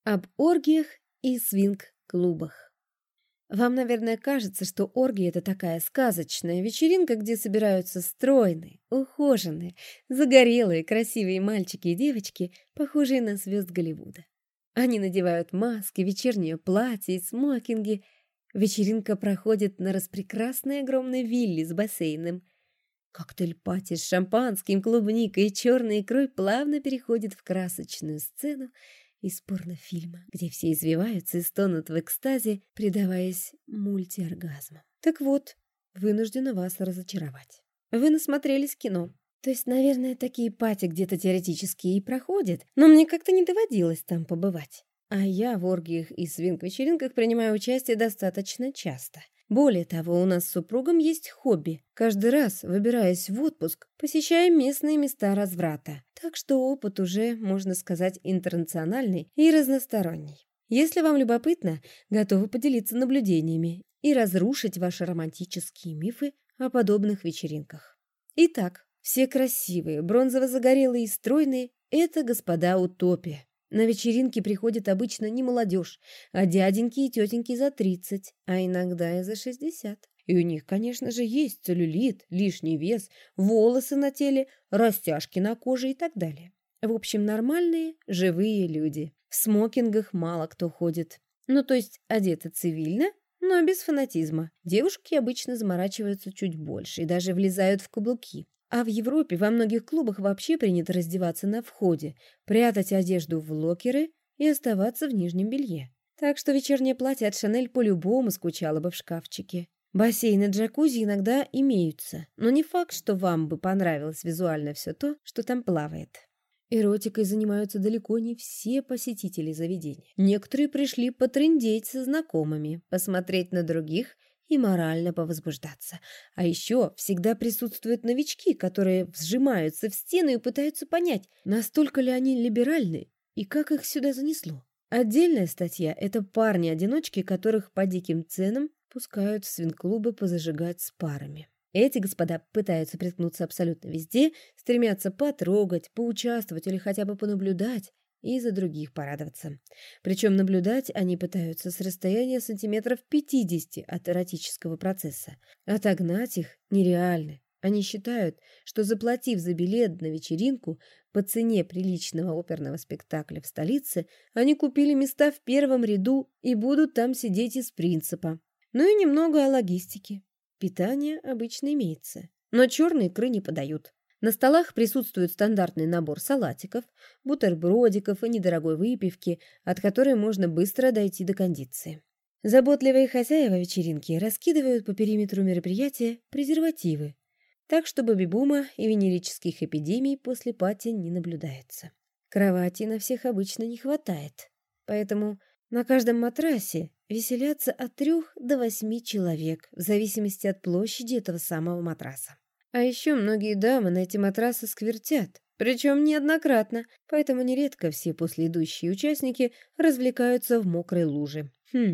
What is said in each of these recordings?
Об оргиях и свинг-клубах. Вам, наверное, кажется, что оргия — это такая сказочная вечеринка, где собираются стройные, ухоженные, загорелые, красивые мальчики и девочки, похожие на звезд Голливуда. Они надевают маски, вечернее платье и смокинги. Вечеринка проходит на распрекрасной огромной вилле с бассейном. Коктейль-пати с шампанским, клубникой и черной икрой плавно переходит в красочную сцену из порнофильма, где все извиваются и стонут в экстазе, предаваясь мультиоргазмам. Так вот, вынуждена вас разочаровать. Вы насмотрелись кино. То есть, наверное, такие пати где-то теоретически и проходят, но мне как-то не доводилось там побывать. А я в оргиях и свинг-вечеринках принимаю участие достаточно часто. Более того, у нас с супругом есть хобби. Каждый раз, выбираясь в отпуск, посещаем местные места разврата. Так что опыт уже, можно сказать, интернациональный и разносторонний. Если вам любопытно, готовы поделиться наблюдениями и разрушить ваши романтические мифы о подобных вечеринках. Итак, все красивые, бронзово-загорелые и стройные – это господа утопия. На вечеринки приходит обычно не молодежь, а дяденьки и тетеньки за 30, а иногда и за 60. И у них, конечно же, есть целлюлит, лишний вес, волосы на теле, растяжки на коже и так далее. В общем, нормальные, живые люди. В смокингах мало кто ходит. Ну, то есть одеты цивильно, но без фанатизма. Девушки обычно заморачиваются чуть больше и даже влезают в каблуки. А в Европе во многих клубах вообще принято раздеваться на входе, прятать одежду в локеры и оставаться в нижнем белье. Так что вечернее платье от Шанель по-любому скучало бы в шкафчике. Бассейны, джакузи иногда имеются, но не факт, что вам бы понравилось визуально все то, что там плавает. Эротикой занимаются далеко не все посетители заведения. Некоторые пришли потрындеть со знакомыми, посмотреть на других и морально повозбуждаться. А еще всегда присутствуют новички, которые вжимаются в стену и пытаются понять, настолько ли они либеральны и как их сюда занесло. Отдельная статья – это парни-одиночки, которых по диким ценам пускают в свинг-клубы позажигать с парами. Эти господа пытаются приткнуться абсолютно везде, стремятся потрогать, поучаствовать или хотя бы понаблюдать и за других порадоваться. Причем наблюдать они пытаются с расстояния сантиметров 50 от эротического процесса. Отогнать их нереально. Они считают, что заплатив за билет на вечеринку по цене приличного оперного спектакля в столице, они купили места в первом ряду и будут там сидеть из принципа. Ну и немного о логистике. Питание обычно имеется, но черные икры не подают. На столах присутствует стандартный набор салатиков, бутербродиков и недорогой выпивки, от которой можно быстро дойти до кондиции. Заботливые хозяева вечеринки раскидывают по периметру мероприятия презервативы, так что бэби-бума и венерических эпидемий после пати не наблюдается. Кроватей на всех обычно не хватает, поэтому на каждом матрасе веселятся от 3 до 8 человек, в зависимости от площади этого самого матраса. А еще многие дамы на эти матрасы сквертят, причем неоднократно, поэтому нередко все последующие участники развлекаются в мокрой луже.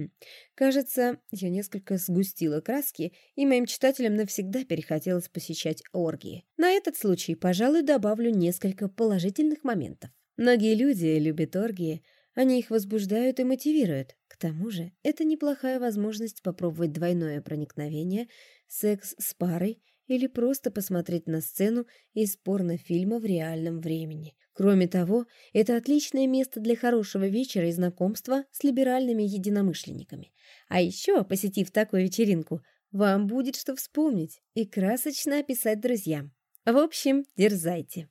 Кажется, я несколько сгустила краски, и моим читателям навсегда перехотелось посещать оргии. На этот случай, пожалуй, добавлю несколько положительных моментов. Многие люди любят оргии, они их возбуждают и мотивируют. К тому же, это неплохая возможность попробовать двойное проникновение, секс с парой или просто посмотреть на сцену из порнофильма в реальном времени. Кроме того, это отличное место для хорошего вечера и знакомства с либеральными единомышленниками. А еще, посетив такую вечеринку, вам будет что вспомнить и красочно описать друзьям. В общем, дерзайте.